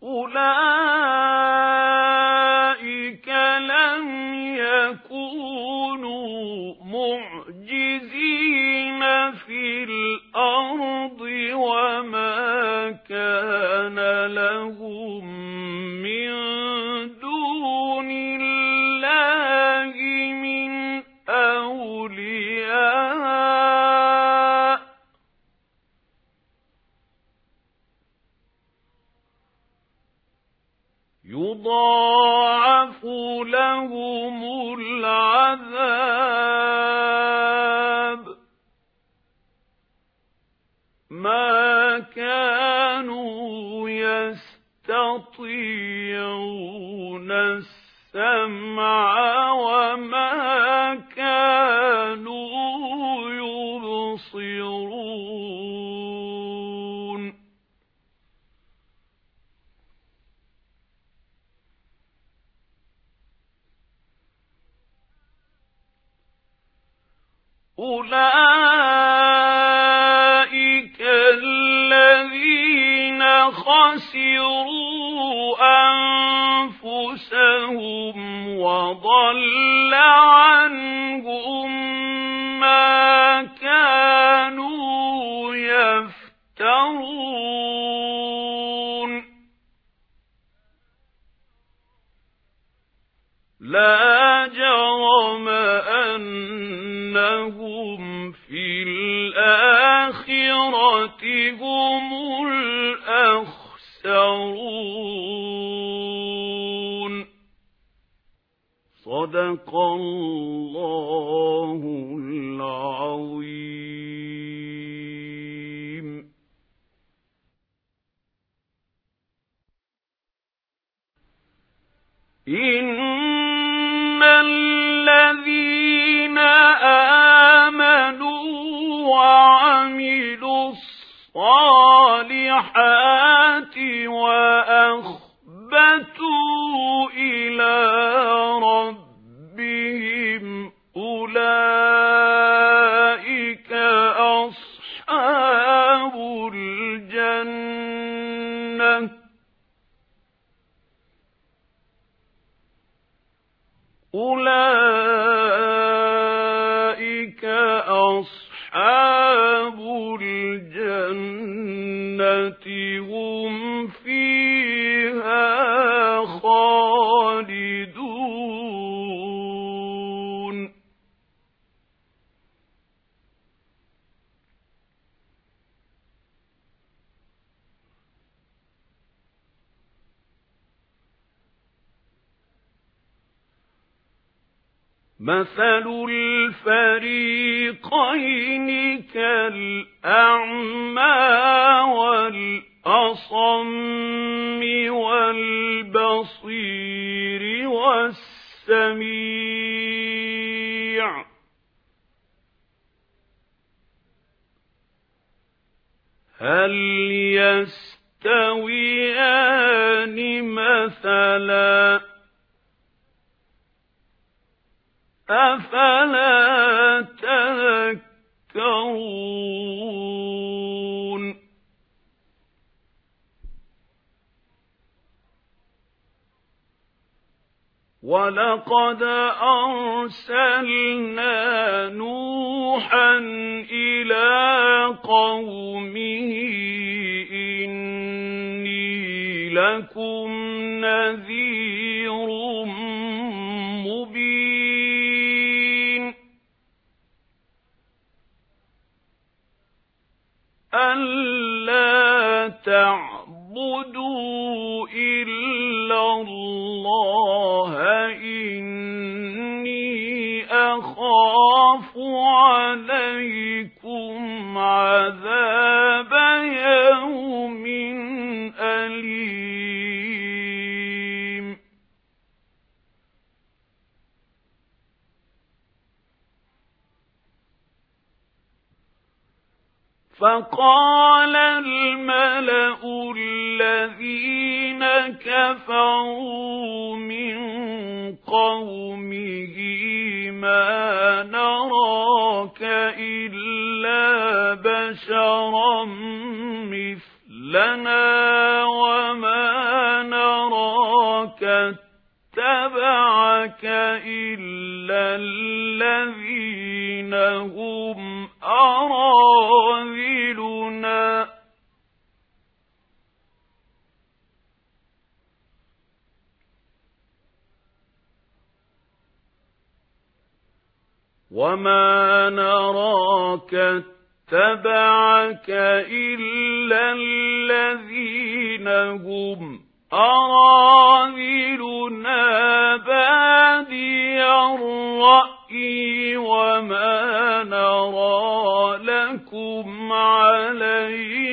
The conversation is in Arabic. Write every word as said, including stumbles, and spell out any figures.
أولئك لم يكونوا معجزين في الأرض وما كان لهم من دون الله من أولياء يضاعف لهم العذاب ما كانوا يستطيعون السمع وما كانوا يبصرون أولئك الذين خسروا أنفسهم وضل عنهم ما كانوا يفترون لا جرم أنهم في الآخرة هم الأخسرون صدق الله العظيم. إن الذين آمنوا وعملوا الصالحات وأخبتوا إلى ربهم أولئك أصحاب الجنة أولئك أصحاب الجنة هم فيها خالدون. مثل الفريقين كالأعمى والأصم والبصير والسميع هل يستويان مثلا أفلا تذكرون. ولقد أرسلنا نوحا إلى قومه إني لكم نذير مبين ألا تعبدوا إلا الله إني أخاف عليكم عذاب يوم أليم. فقال الملأ الذين كفروا من قومه ما نراك إلا بشرا مثلنا وما وما نراك اتبعك إلا الذين هم أراذلنا بادي الرأي وما نرى لكم علينا